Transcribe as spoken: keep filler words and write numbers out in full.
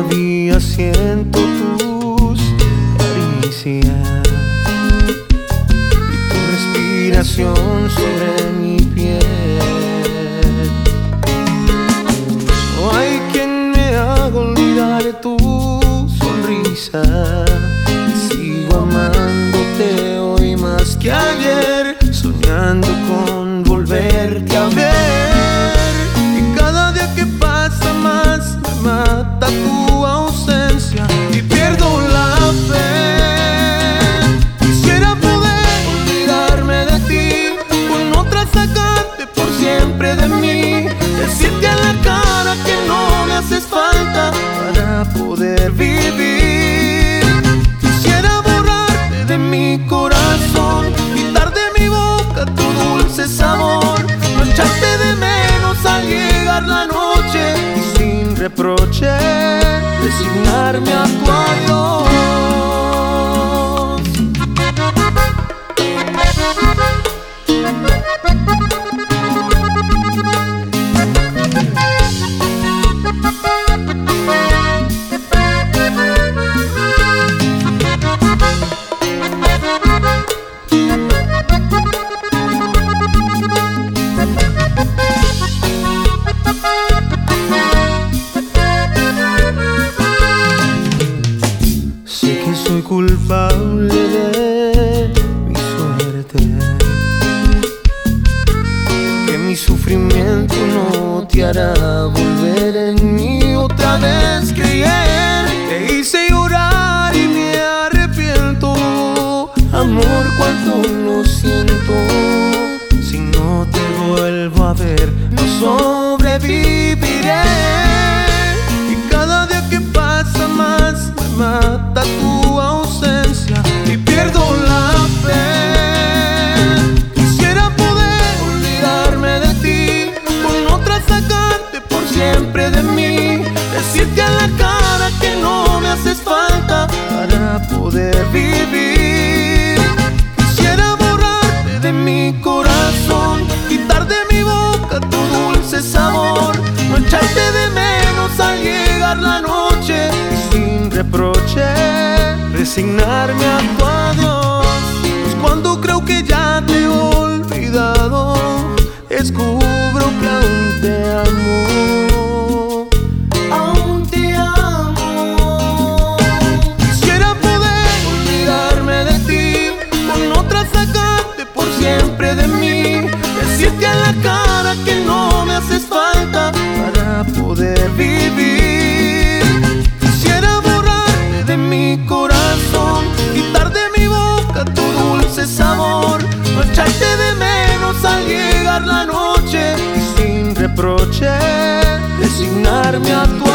día siento tus caricias y tu respiración sobre mi piel. No hay quien me haga olvidar tu sonrisa, y sigo amándote hoy más que ayer, soñando con volverte a ver. Y cada día que pasa más me mata tu ausencia y pierdo la fe. Quisiera poder olvidarme de ti, con otra sacarte por siempre de mí, decirte a la cara que no me haces falta para poder vivir. Quisiera borrarte de mi corazón, quitar de mi boca tu dulce sabor, no echarte de menos al llegar la noche y sin reproche resignarme a tu adiós. Sé que soy culpable de mi suerte, que mi sufrimiento no te hará volver en mí otra vez. Creer, te hice llorar y me arrepiento. Amor, cuánto lo siento. Si no te vuelvo a ver, no sobreviviré. Y cada día que pasa más me mata tu ausencia y pierdo la fe. Quisiera poder olvidarme de ti, con otra sacarte por siempre de mí, decirte a la cara que no me haces falta para poder vivir. Quisiera borrarte de mi corazón, quitar de mi boca tu dulce sabor, no echarte de menos al llegar la noche y sin reproche resignarme a tu adiós. Pues cuando creo que ya te he olvidado, descubro que aún te amo, aún te amo. Quisiera poder olvidarme de ti, con otra sacarte por siempre de mí, decirte a la cara que no me haces falta para poder vivir. Quisiera borrarte de mi corazón, quitar de mi boca tu dulce sabor, no echarte de menos al llegar la noche y sin reproche resignarme a tu